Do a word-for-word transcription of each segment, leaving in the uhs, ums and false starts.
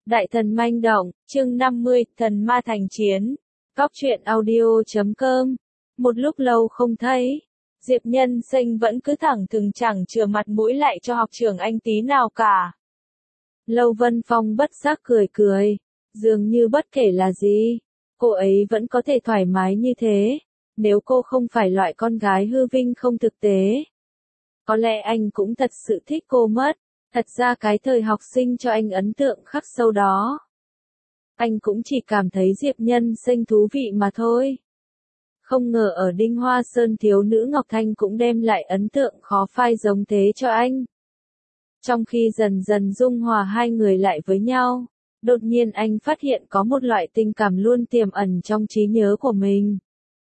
Đại thần manh động, chương năm mươi, thần ma thành chiến. Góc truyện audio chấm com. Một lúc lâu không thấy, Diệp Nhân Sinh vẫn cứ thẳng thừng chẳng chừa mặt mũi lại cho học trưởng anh tí nào cả. Lâu Vân Phong bất giác cười cười, dường như bất kể là gì, cô ấy vẫn có thể thoải mái như thế, nếu cô không phải loại con gái hư vinh không thực tế. Có lẽ anh cũng thật sự thích cô mất. Thật ra cái thời học sinh cho anh ấn tượng khắc sâu đó. Anh cũng chỉ cảm thấy Diệp Nhân Sinh thú vị mà thôi. Không ngờ ở Đinh Hoa Sơn thiếu nữ Ngọc Thanh cũng đem lại ấn tượng khó phai giống thế cho anh. Trong khi dần dần dung hòa hai người lại với nhau, đột nhiên anh phát hiện có một loại tình cảm luôn tiềm ẩn trong trí nhớ của mình.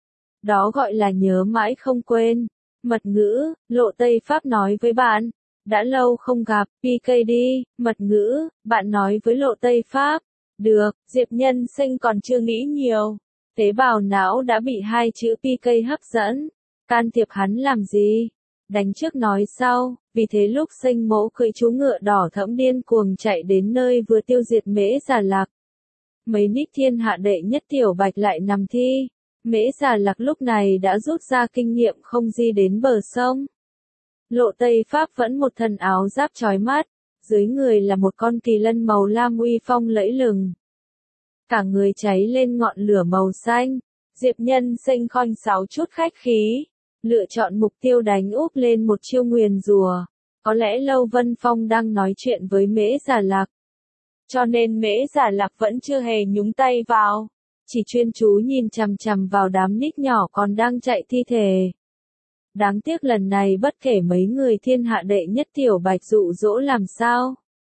Đó gọi là nhớ mãi không quên. Mật ngữ, Lộ Tây Pháp nói với bạn. Đã lâu không gặp, pê ca đi, mật ngữ, bạn nói với Lộ Tây Pháp. Được, Diệp Nhân Sinh còn chưa nghĩ nhiều. Tế bào não đã bị hai chữ pê ca hấp dẫn. Can thiệp hắn làm gì? Đánh trước nói sau, vì thế lúc Sinh Mẫu cưỡi chú ngựa đỏ thẫm điên cuồng chạy đến nơi vừa tiêu diệt Mễ Già Lạc. Mấy nít thiên hạ đệ nhất tiểu bạch lại nằm thi. Mễ Già Lạc lúc này đã rút ra kinh nghiệm không di đến bờ sông. Lộ Tây Pháp vẫn một thân áo giáp chói mắt, dưới người là một con kỳ lân màu lam uy phong lẫy lừng. Cả người cháy lên ngọn lửa màu xanh, Diệp Nhân Sinh khom sáu chút khách khí, lựa chọn mục tiêu đánh úp lên một chiêu nguyền rủa. Có lẽ Lâu Vân Phong đang nói chuyện với Mễ Già Lạc. Cho nên Mễ Già Lạc vẫn chưa hề nhúng tay vào, chỉ chuyên chú nhìn chằm chằm vào đám nít nhỏ còn đang chạy thi thể. Đáng tiếc lần này bất kể mấy người thiên hạ đệ nhất tiểu bạch dụ dỗ làm sao.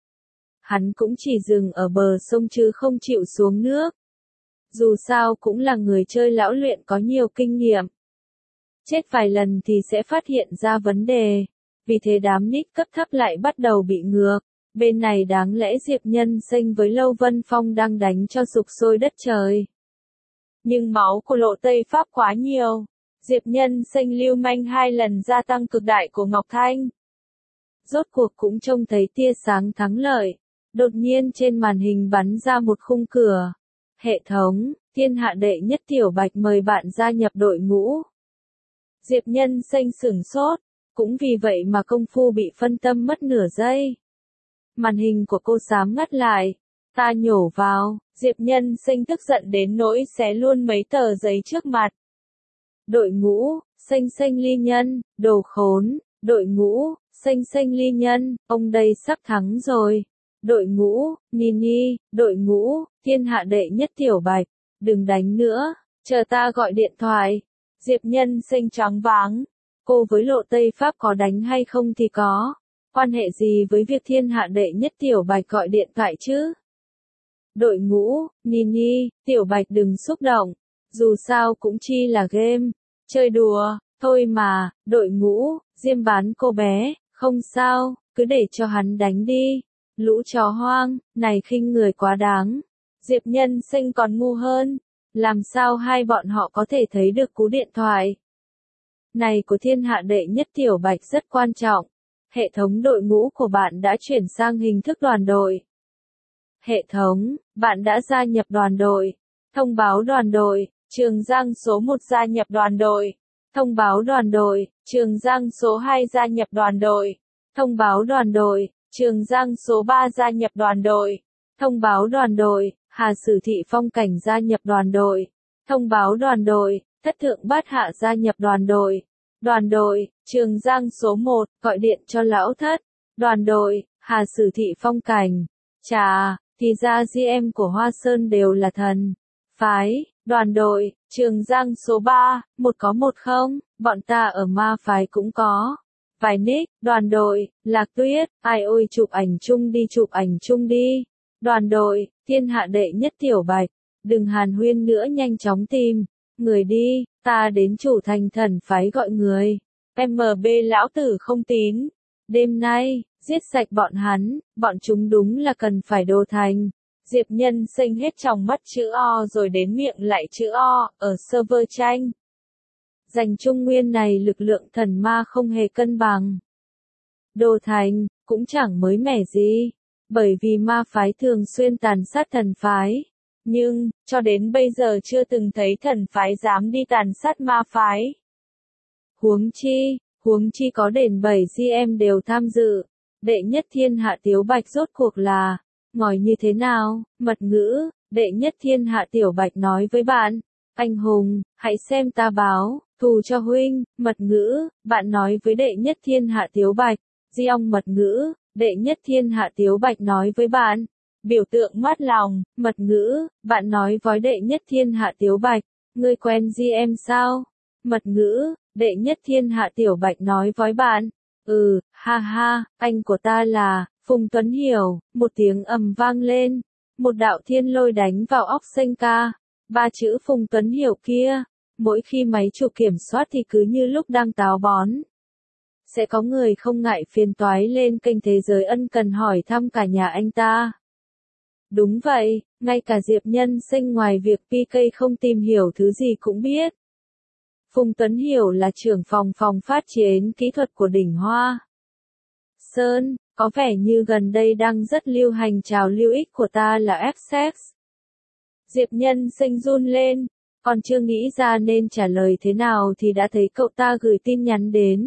Hắn cũng chỉ dừng ở bờ sông chứ không chịu xuống nước. Dù sao cũng là người chơi lão luyện có nhiều kinh nghiệm. Chết vài lần thì sẽ phát hiện ra vấn đề. Vì thế đám nít cấp thấp lại bắt đầu bị ngược. Bên này đáng lẽ Diệp Nhân Sinh với Lâu Vân Phong đang đánh cho sục sôi đất trời. Nhưng máu của Lộ Tây Pháp quá nhiều. Diệp Nhân Sinh lưu manh hai lần gia tăng cực đại của Ngọc Thanh. Rốt cuộc cũng trông thấy tia sáng thắng lợi. Đột nhiên trên màn hình bắn ra một khung cửa. Hệ thống, thiên hạ đệ nhất tiểu bạch mời bạn gia nhập đội ngũ. Diệp Nhân Sinh sửng sốt. Cũng vì vậy mà công phu bị phân tâm mất nửa giây. Màn hình của cô xám ngắt lại. Ta nhổ vào, Diệp Nhân Sinh tức giận đến nỗi xé luôn mấy tờ giấy trước mặt. Đội ngũ, Xanh Xanh Ly Nhân, đồ khốn, đội ngũ, Xanh Xanh Ly Nhân, ông đây sắp thắng rồi. Đội ngũ, Nini, đội ngũ, thiên hạ đệ nhất tiểu bạch, đừng đánh nữa, chờ ta gọi điện thoại. Diệp Nhân Sinh choáng váng, cô với Lộ Tây Pháp có đánh hay không thì có, quan hệ gì với việc thiên hạ đệ nhất tiểu bạch gọi điện thoại chứ? Đội ngũ, Nini, tiểu bạch đừng xúc động. Dù sao cũng chi là game, chơi đùa, thôi mà, đội ngũ, diêm bán cô bé, không sao, cứ để cho hắn đánh đi. Lũ chó hoang, này khinh người quá đáng. Diệp Nhân Sinh còn ngu hơn, làm sao hai bọn họ có thể thấy được cú điện thoại này của thiên hạ đệ nhất tiểu bạch rất quan trọng. Hệ thống đội ngũ của bạn đã chuyển sang hình thức đoàn đội. Hệ thống, bạn đã gia nhập đoàn đội. Thông báo đoàn đội. Trường Giang số một gia nhập đoàn đội. Thông báo đoàn đội, Trường Giang số hai gia nhập đoàn đội. Thông báo đoàn đội, Trường Giang số ba gia nhập đoàn đội. Thông báo đoàn đội, Hà Sử Thị Phong Cảnh gia nhập đoàn đội. Thông báo đoàn đội, Thất Thượng Bát Hạ gia nhập đoàn đội. Đoàn đội, Trường Giang số một, gọi điện cho lão thất. Đoàn đội, Hà Sử Thị Phong Cảnh. Chà, thì ra giê em của Hoa Sơn đều là thần. Phái. Đoàn đội, Trường Giang số ba, một có một không, bọn ta ở ma phái cũng có. Vài nick, đoàn đội, Lạc Tuyết, ai ôi chụp ảnh chung đi chụp ảnh chung đi. Đoàn đội, thiên hạ đệ nhất tiểu bạch, đừng hàn huyên nữa nhanh chóng tìm. Người đi, ta đến chủ thành thần phái gọi người. em bê lão tử không tín. Đêm nay, giết sạch bọn hắn, bọn chúng đúng là cần phải đồ thành. Diệp Nhân Sinh hết trong mắt chữ O rồi đến miệng lại chữ O, ở server tranh. Giành Trung Nguyên này lực lượng thần ma không hề cân bằng. Đồ thành, cũng chẳng mới mẻ gì. bởi vì ma phái thường xuyên tàn sát thần phái. Nhưng, cho đến bây giờ chưa từng thấy thần phái dám đi tàn sát ma phái. Huống chi, huống chi có đến bảy gi em đều tham dự. Đệ nhất thiên hạ Tiếu Bạch rốt cuộc là, ngòi như thế nào? Mật ngữ, đệ nhất thiên hạ Tiểu Bạch nói với bạn. Anh hùng, hãy xem ta báo, thù cho huynh. Mật ngữ, bạn nói với đệ nhất thiên hạ Tiếu Bạch. Di ong mật ngữ, đệ nhất thiên hạ Tiếu Bạch nói với bạn. Biểu tượng mát lòng, mật ngữ, bạn nói với đệ nhất thiên hạ Tiếu Bạch. Ngươi quen gi em sao? Mật ngữ, đệ nhất thiên hạ Tiểu Bạch nói với bạn. Ừ, ha ha, anh của ta là, Phùng Tuấn Hiểu. Một tiếng ầm vang lên. Một đạo thiên lôi đánh vào óc Xanh ca. Ba chữ Phùng Tuấn Hiểu kia. Mỗi khi máy chủ kiểm soát thì cứ như lúc đang táo bón. Sẽ có người không ngại phiền toái lên kênh Thế Giới Ân cần hỏi thăm cả nhà anh ta. Đúng vậy, ngay cả Diệp Nhân Sinh ngoài việc pê ca không tìm hiểu thứ gì cũng biết. Phùng Tuấn Hiểu là trưởng phòng phòng phát triển kỹ thuật của đỉnh Hoa Sơn, có vẻ như gần đây đang rất lưu hành trào lưu ích của ta là ép ích. Diệp Nhân Sinh run lên, còn chưa nghĩ ra nên trả lời thế nào thì đã thấy cậu ta gửi tin nhắn đến.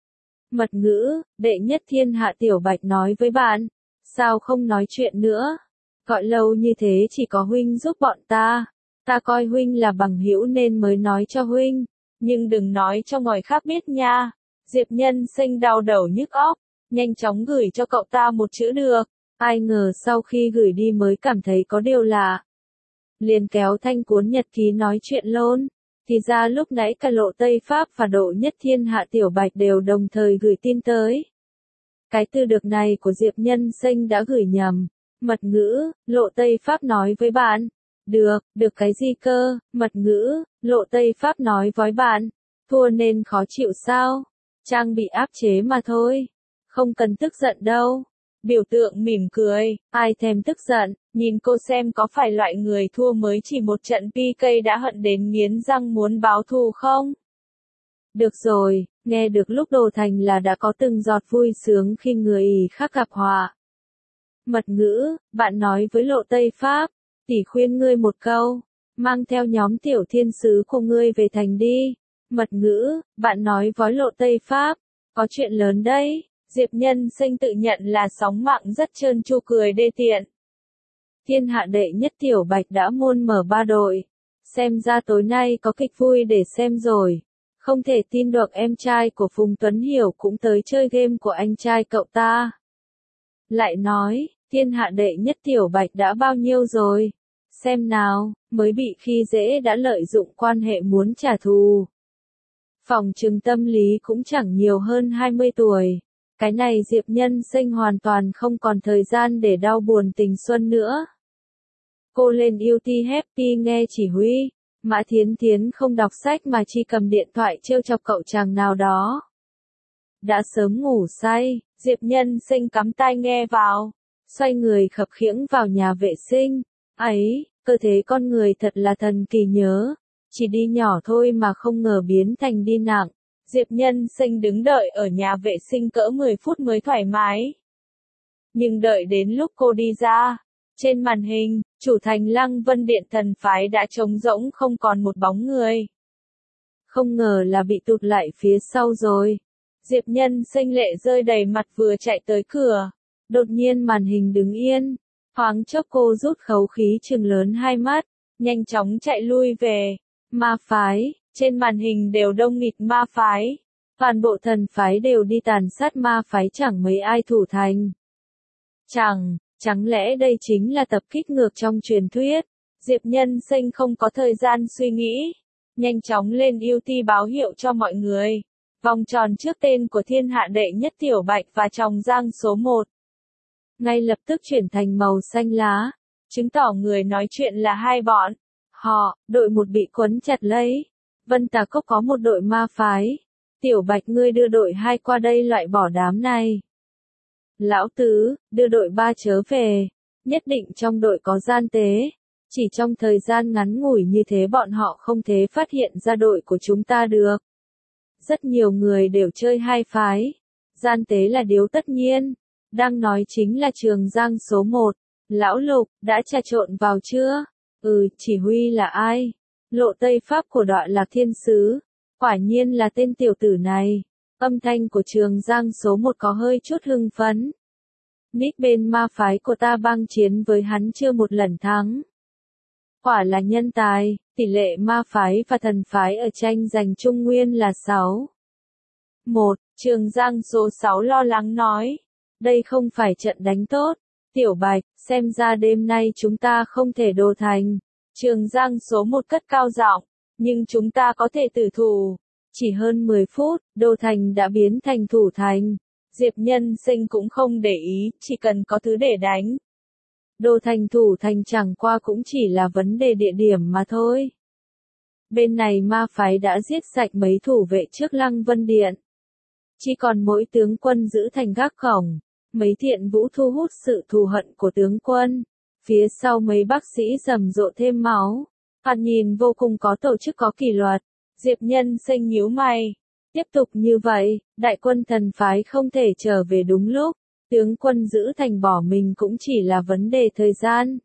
Mật ngữ, đệ nhất thiên hạ Tiểu Bạch nói với bạn, sao không nói chuyện nữa? Gọi lâu như thế chỉ có huynh giúp bọn ta. Ta coi huynh là bằng hữu nên mới nói cho huynh. Nhưng đừng nói cho người khác biết nha. Diệp Nhân Sinh đau đầu nhức óc, nhanh chóng gửi cho cậu ta một chữ được. Ai ngờ sau khi gửi đi mới cảm thấy có điều lạ. Liền kéo thanh cuốn nhật ký nói chuyện lôn. Thì ra lúc nãy cả Lộ Tây Pháp và Độ Nhất Thiên Hạ Tiểu Bạch đều đồng thời gửi tin tới. Cái từ được này của Diệp Nhân Sinh đã gửi nhầm. Mật ngữ, Lộ Tây Pháp nói với bạn. Được, được cái gì cơ? Mật ngữ, Lộ Tây Pháp nói với bạn. Thua nên khó chịu sao? Trang bị áp chế mà thôi. Không cần tức giận đâu. Biểu tượng mỉm cười, ai thèm tức giận, nhìn cô xem có phải loại người thua mới chỉ một trận pê ca đã hận đến nghiến răng muốn báo thù không? Được rồi, nghe được lúc Đồ Thành là đã có từng giọt vui sướng khi người khác gặp họa. Mật ngữ, bạn nói với Lộ Tây Pháp, tỷ khuyên ngươi một câu, mang theo nhóm tiểu thiên sứ của ngươi về thành đi. Mật ngữ, bạn nói với Lộ Tây Pháp, có chuyện lớn đấy. Diệp Nhân Sinh tự nhận là sóng mạng rất trơn tru cười đê tiện. Thiên hạ đệ nhất Tiểu Bạch đã môn mở ba đội. Xem ra tối nay có kịch vui để xem rồi. Không thể tin được em trai của Phùng Tuấn Hiểu cũng tới chơi game của anh trai cậu ta. Lại nói, thiên hạ đệ nhất Tiểu Bạch đã bao nhiêu rồi? Xem nào, mới bị khi dễ đã lợi dụng quan hệ muốn trả thù. Phòng trừng tâm lý cũng chẳng nhiều hơn hai mươi tuổi. Cái này Diệp Nhân Sinh hoàn toàn không còn thời gian để đau buồn tình xuân nữa. Cô lên u tê Happy nghe chỉ huy. Mã Thiến Thiến không đọc sách mà chỉ cầm điện thoại trêu chọc cậu chàng nào đó. Đã sớm ngủ say, Diệp Nhân Sinh cắm tai nghe vào. Xoay người khập khiễng vào nhà vệ sinh. Ấy, cơ thể con người thật là thần kỳ nhớ. Chỉ đi nhỏ thôi mà không ngờ biến thành đi nặng. Diệp Nhân Sinh đứng đợi ở nhà vệ sinh cỡ mười phút mới thoải mái. Nhưng đợi đến lúc cô đi ra, trên màn hình, chủ thành Lăng Vân Điện thần phái đã trống rỗng không còn một bóng người. Không ngờ là bị tụt lại phía sau rồi. Diệp Nhân Sinh lệ rơi đầy mặt vừa chạy tới cửa. Đột nhiên màn hình đứng yên. Thoáng chốc cô rút khẩu khí trừng lớn hai mắt, nhanh chóng chạy lui về. Ma phái. Trên màn hình đều đông nghịt ma phái. Toàn bộ thần phái đều đi tàn sát ma phái chẳng mấy ai thủ thành. Chẳng, chẳng lẽ đây chính là tập kích ngược trong truyền thuyết? Diệp Nhân Sinh không có thời gian suy nghĩ. Nhanh chóng lên u tê báo hiệu cho mọi người. Vòng tròn trước tên của thiên hạ đệ nhất Tiểu Bạch và Tròng Giang số một. Ngay lập tức chuyển thành màu xanh lá. Chứng tỏ người nói chuyện là hai bọn. Họ, đội một bị quấn chặt lấy. Vân Tà Cốc có một đội ma phái. Tiểu Bạch ngươi đưa đội hai qua đây loại bỏ đám này. Lão Tứ, đưa đội ba chớ về. Nhất định trong đội có gian tế. Chỉ trong thời gian ngắn ngủi như thế bọn họ không thể phát hiện ra đội của chúng ta được. Rất nhiều người đều chơi hai phái. Gian tế là điều tất nhiên. Đang nói chính là Trường Giang số một. Lão Lục, đã trà trộn vào chưa? Ừ, chỉ huy là ai? Lộ Tây Pháp của Đọa Lạc Thiên Sứ. Quả nhiên là tên tiểu tử này. Âm thanh của Trường Giang số một có hơi chút hưng phấn. Nick bên ma phái của ta bang chiến với hắn chưa một lần thắng. Quả là nhân tài, tỷ lệ ma phái và thần phái ở tranh giành Trung Nguyên là sáu. một. Trường Giang số sáu lo lắng nói. Đây không phải trận đánh tốt. Tiểu Bạch, xem ra đêm nay chúng ta không thể đồ thành. Trường Giang số một cất cao giọng. Nhưng chúng ta có thể tử thủ. Chỉ hơn mười phút, đô thành đã biến thành thủ thành. Diệp Nhân Sinh cũng không để ý, chỉ cần có thứ để đánh. Đô thành thủ thành chẳng qua cũng chỉ là vấn đề địa điểm mà thôi. Bên này ma phái đã giết sạch mấy thủ vệ trước Lăng Vân Điện. Chỉ còn mỗi tướng quân giữ thành gác cổng. Mấy thiện vũ thu hút sự thù hận của tướng quân. Phía sau mấy bác sĩ rầm rộ thêm máu. Thoạt nhìn vô cùng có tổ chức có kỷ luật. Diệp Nhân Sinh nhíu mày. Tiếp tục như vậy, đại quân thần phái không thể trở về đúng lúc. Tướng quân giữ thành bỏ mình cũng chỉ là vấn đề thời gian.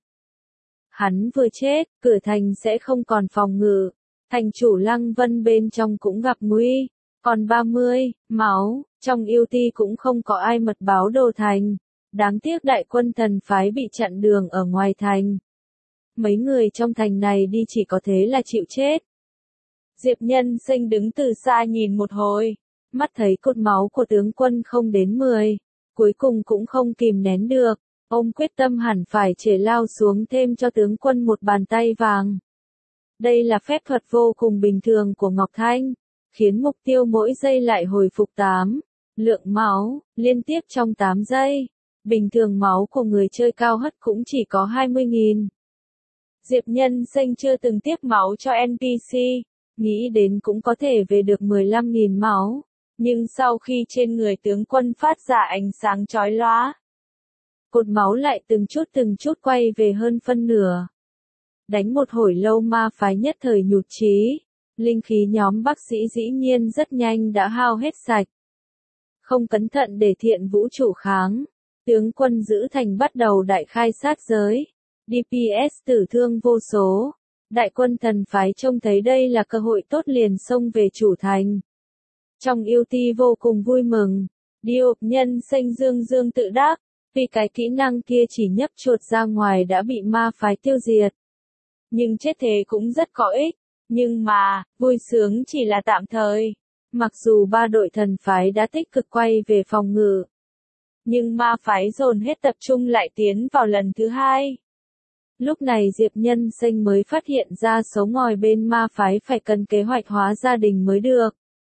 Hắn vừa chết, cửa thành sẽ không còn phòng ngự. Thành chủ Lăng Vân bên trong cũng gặp nguy. Còn ba mươi, máu, trong yêu ti cũng không có ai mật báo đồ thành. Đáng tiếc đại quân thần phái bị chặn đường ở ngoài thành. Mấy người trong thành này đi chỉ có thế là chịu chết. Diệp Nhân Sinh đứng từ xa nhìn một hồi, mắt thấy cột máu của tướng quân không đến mười, cuối cùng cũng không kìm nén được, ông quyết tâm hẳn phải chế lao xuống thêm cho tướng quân một bàn tay vàng. Đây là phép thuật vô cùng bình thường của Ngọc Thanh, khiến mục tiêu mỗi giây lại hồi phục tám lượng máu, liên tiếp trong tám giây. Bình thường máu của người chơi cao hất cũng chỉ có hai mươi nghìn. Diệp Nhân Sinh chưa từng tiếp máu cho en pê xê. Nghĩ đến cũng có thể về được mười lăm nghìn máu, nhưng sau khi trên người tướng quân phát ra ánh sáng chói lóa, cột máu lại từng chút từng chút quay về hơn phân nửa. Đánh một hồi lâu ma phái nhất thời nhụt chí, linh khí nhóm bác sĩ dĩ nhiên rất nhanh đã hao hết sạch. Không cẩn thận để thiện vũ chủ kháng, tướng quân giữ thành bắt đầu đại khai sát giới, đê pê ét tử thương vô số. Đại quân thần phái trông thấy đây là cơ hội tốt liền xông về chủ thành. Trong yêu ti vô cùng vui mừng, Diệp Nhân Sinh dương dương tự đắc, vì cái kỹ năng kia chỉ nhấp chuột ra ngoài đã bị ma phái tiêu diệt. Nhưng chết thế cũng rất có ích, nhưng mà, vui sướng chỉ là tạm thời. Mặc dù ba đội thần phái đã tích cực quay về phòng ngự, nhưng ma phái dồn hết tập trung lại tiến vào lần thứ hai. Lúc này Diệp Nhân Sinh mới phát hiện ra số ngòi bên ma phái phải cần kế hoạch hóa gia đình mới được.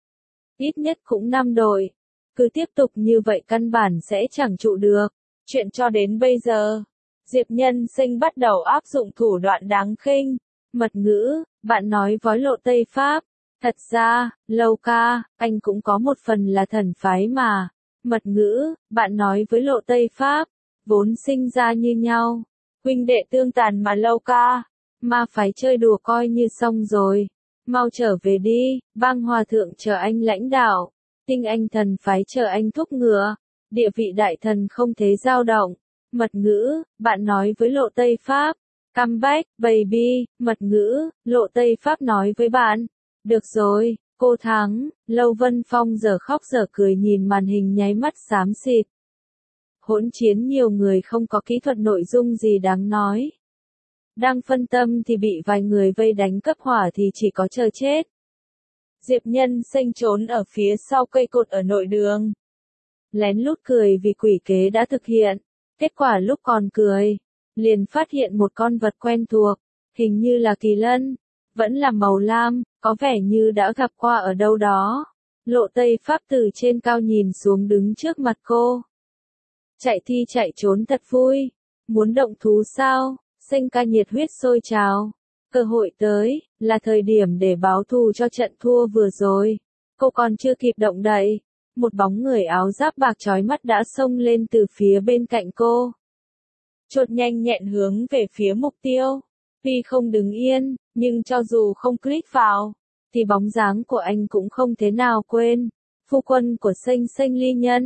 Ít nhất cũng năm đội. Cứ tiếp tục như vậy căn bản sẽ chẳng trụ được. Chuyện cho đến bây giờ, Diệp Nhân Sinh bắt đầu áp dụng thủ đoạn đáng khinh. Mật ngữ, bạn nói vói lộ Tây Pháp. Thật ra, Lâu ca, anh cũng có một phần là thần phái mà. Mật ngữ, bạn nói với lộ Tây Pháp, vốn sinh ra như nhau. Huynh đệ tương tàn mà Lâu ca, ma phái chơi đùa coi như xong rồi. Mau trở về đi, bang hòa thượng chờ anh lãnh đạo. Tinh anh thần phái chờ anh thúc ngựa. Địa vị đại thần không thế dao động. Mật ngữ, bạn nói với lộ Tây Pháp. Come back, baby, mật ngữ, lộ Tây Pháp nói với bạn. Được rồi, cô thắng. Lâu Vân Phong giờ khóc giờ cười nhìn màn hình nháy mắt xám xịt. Hỗn chiến nhiều người không có kỹ thuật nội dung gì đáng nói. Đang phân tâm thì bị vài người vây đánh cấp hỏa thì chỉ có chờ chết. Diệp Nhân Sinh trốn ở phía sau cây cột ở nội đường. Lén lút cười vì quỷ kế đã thực hiện. Kết quả lúc còn cười, liền phát hiện một con vật quen thuộc, hình như là kỳ lân, vẫn là màu lam, có vẻ như đã gặp qua ở đâu đó. Lộ Tây Pháp từ trên cao nhìn xuống đứng trước mặt cô. Chạy thi chạy trốn thật vui. Muốn động thú sao? Sinh ca nhiệt huyết sôi trào. Cơ hội tới, là thời điểm để báo thù cho trận thua vừa rồi. Cô còn chưa kịp động đậy. Một bóng người áo giáp bạc chói mắt đã xông lên từ phía bên cạnh cô. Chột nhanh nhẹn hướng về phía mục tiêu. Tuy không đứng yên, nhưng cho dù không click vào, thì bóng dáng của anh cũng không thế nào quên. Phu quân của Sinh Sinh Ly Nhân.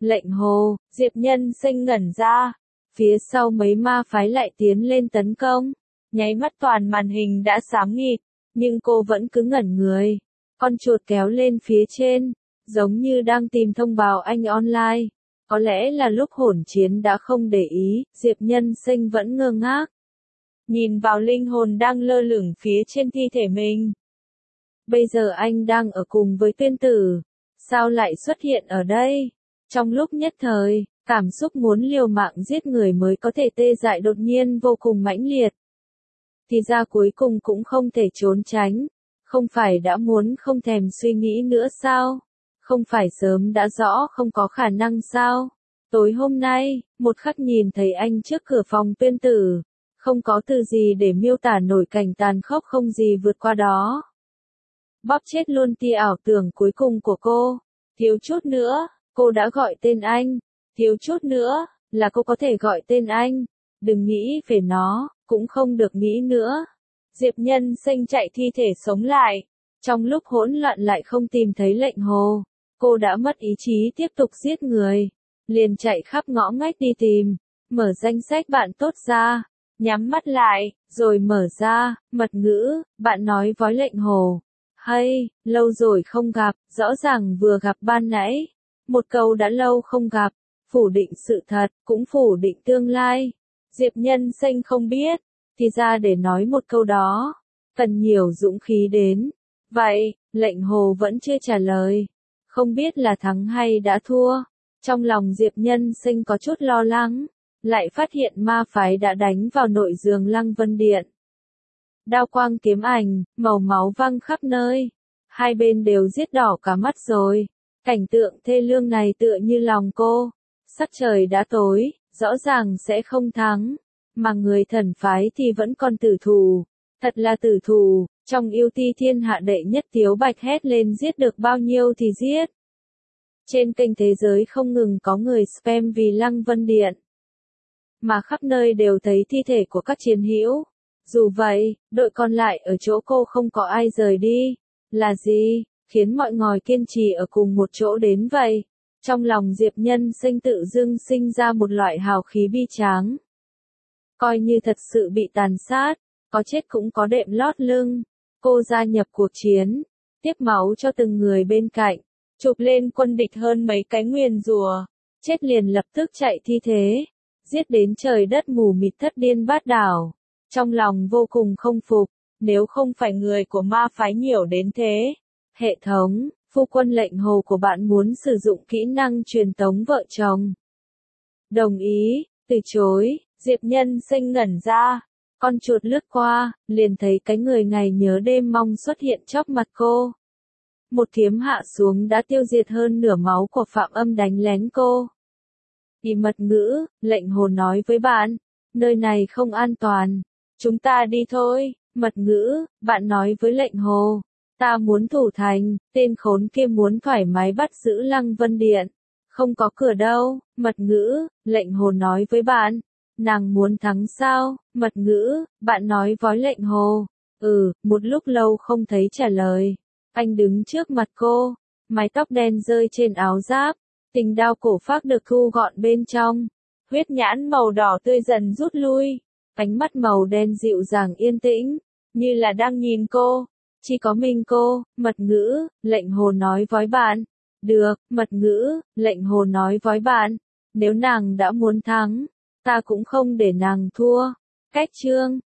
Lệnh hồ, Diệp Nhân Sinh ngẩn ra. Phía sau mấy ma phái lại tiến lên tấn công. Nháy mắt toàn màn hình đã xám nghịt, nhưng cô vẫn cứ ngẩn người. Con chuột kéo lên phía trên, giống như đang tìm thông báo anh online. Có lẽ là lúc hỗn chiến đã không để ý, Diệp Nhân Sinh vẫn ngơ ngác. Nhìn vào linh hồn đang lơ lửng phía trên thi thể mình. Bây giờ anh đang ở cùng với Tuyên Tử. Sao lại xuất hiện ở đây? Trong lúc nhất thời, cảm xúc muốn liều mạng giết người mới có thể tê dại đột nhiên vô cùng mãnh liệt. Thì ra cuối cùng cũng không thể trốn tránh. Không phải đã muốn không thèm suy nghĩ nữa sao? Không phải sớm đã rõ không có khả năng sao? Tối hôm nay, một khắc nhìn thấy anh trước cửa phòng Tuyên Tử. Không có từ gì để miêu tả nổi cảnh tàn khốc không gì vượt qua đó. Bóp chết luôn tia ảo tưởng cuối cùng của cô. Thiếu chút nữa, cô đã gọi tên anh. Thiếu chút nữa, là cô có thể gọi tên anh. Đừng nghĩ về nó, cũng không được nghĩ nữa. Diệp Nhân Sinh chạy thi thể sống lại. Trong lúc hỗn loạn lại không tìm thấy lệnh hồ. Cô đã mất ý chí tiếp tục giết người. Liền chạy khắp ngõ ngách đi tìm. Mở danh sách bạn tốt ra. Nhắm mắt lại, rồi mở ra, mật ngữ, bạn nói với lệnh hồ. Hay, lâu rồi không gặp, rõ ràng vừa gặp ban nãy. Một câu đã lâu không gặp, phủ định sự thật, cũng phủ định tương lai. Diệp Nhân Sinh không biết, thì ra để nói một câu đó, cần nhiều dũng khí đến. Vậy, lệnh hồ vẫn chưa trả lời. Không biết là thắng hay đã thua. Trong lòng Diệp Nhân Sinh có chút lo lắng. Lại phát hiện ma phái đã đánh vào nội giường Lăng Vân Điện. Đao quang kiếm ảnh, màu máu văng khắp nơi. Hai bên đều giết đỏ cả mắt rồi. Cảnh tượng thê lương này tựa như lòng cô. Sắc trời đã tối, rõ ràng sẽ không thắng. Mà người thần phái thì vẫn còn tử thù. Thật là tử thù, trong yêu ti thiên hạ đệ nhất Tiếu Bạch hét lên giết được bao nhiêu thì giết. Trên kênh thế giới không ngừng có người spam vì Lăng Vân Điện. Mà khắp nơi đều thấy thi thể của các chiến hữu. Dù vậy, đội còn lại ở chỗ cô không có ai rời đi. Là gì, khiến mọi người kiên trì ở cùng một chỗ đến vậy? Trong lòng Diệp Nhân Sinh tự dưng sinh ra một loại hào khí bi tráng. Coi như thật sự bị tàn sát, có chết cũng có đệm lót lưng. Cô gia nhập cuộc chiến, tiếp máu cho từng người bên cạnh, chụp lên quân địch hơn mấy cái nguyền rùa, chết liền lập tức chạy thi thế. Giết đến trời đất mù mịt thất điên bát đảo. Trong lòng vô cùng không phục, nếu không phải người của ma phái nhiều đến thế. Hệ thống, phu quân lệnh hồ của bạn muốn sử dụng kỹ năng truyền tống vợ chồng. Đồng ý, từ chối, Diệp Nhân Sinh ngẩn ra. Con chuột lướt qua, liền thấy cái người ngày nhớ đêm mong xuất hiện chóp mặt cô. Một thiếm hạ xuống đã tiêu diệt hơn nửa máu của Phạm Âm đánh lén cô. Thì mật ngữ, lệnh hồ nói với bạn, nơi này không an toàn, chúng ta đi thôi. Mật ngữ, bạn nói với lệnh hồ, ta muốn thủ thành, tên khốn kia muốn thoải mái bắt giữ Lăng Vân Điện, không có cửa đâu. Mật ngữ, lệnh hồ nói với bạn, nàng muốn thắng sao? Mật ngữ, bạn nói với lệnh hồ, ừ. Một lúc lâu không thấy trả lời, anh đứng trước mặt cô, mái tóc đen rơi trên áo giáp. Tình đao cổ phác được thu gọn bên trong. Huyết nhãn màu đỏ tươi dần rút lui. Ánh mắt màu đen dịu dàng yên tĩnh. Như là đang nhìn cô. Chỉ có mình cô. Mật ngữ, lệnh hồ nói với bạn. Được, mật ngữ, lệnh hồ nói với bạn. Nếu nàng đã muốn thắng, ta cũng không để nàng thua. Cách chương